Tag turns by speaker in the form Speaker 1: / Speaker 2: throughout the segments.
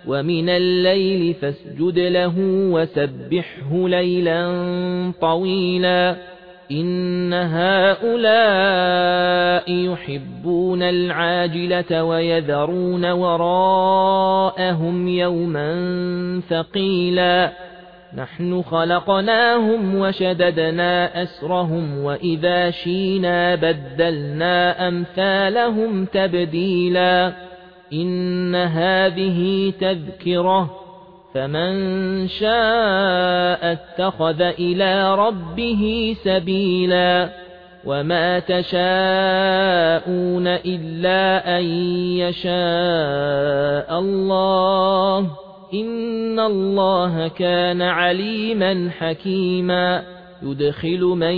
Speaker 1: ومن الليل فاسجد له وسبحه ليلا طويلا إن هؤلاء يحبون العاجلة ويذرون وراءهم يوما ثقيلا نحن خلقناهم وشددنا أسرهم وإذا شينا بدلنا أمثالهم تبديلا إن هذه تذكرة فمن شاء اتخذ إلى ربه سبيلا وما تشاءون إلا أن يشاء الله إن الله كان عليما حكيما يدخل من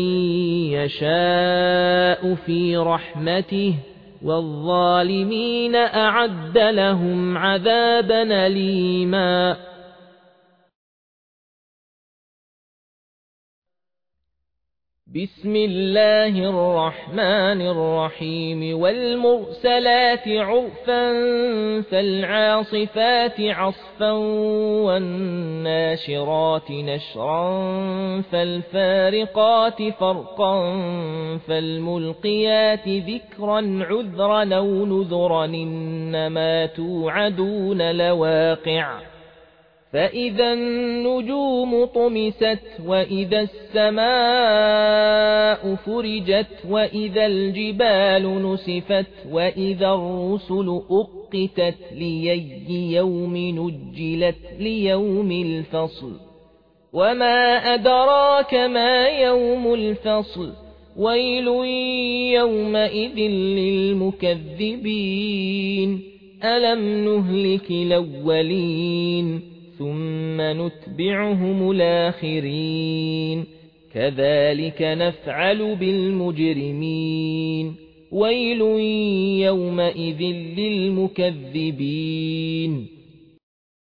Speaker 1: يشاء في رحمته والظالمين أعد لهم عذابا أليما بسم الله الرحمن الرحيم والمرسلات عرفا فالعاصفات عصفا والناشرات نشرا فالفارقات فرقا فالملقيات ذكرا عذرا أو نذرا إنما توعدون لواقع فإذا النجوم طمست وإذا السماء فرجت وإذا الجبال نسفت وإذا الرسل أقتت لأي يوم نجلت ليوم الفصل وما أدراك ما يوم الفصل ويل يومئذ للمكذبين ألم نهلك الأولين ثم نتبعهم الآخرين كذلك نفعل بالمجرمين ويل يومئذ للمكذبين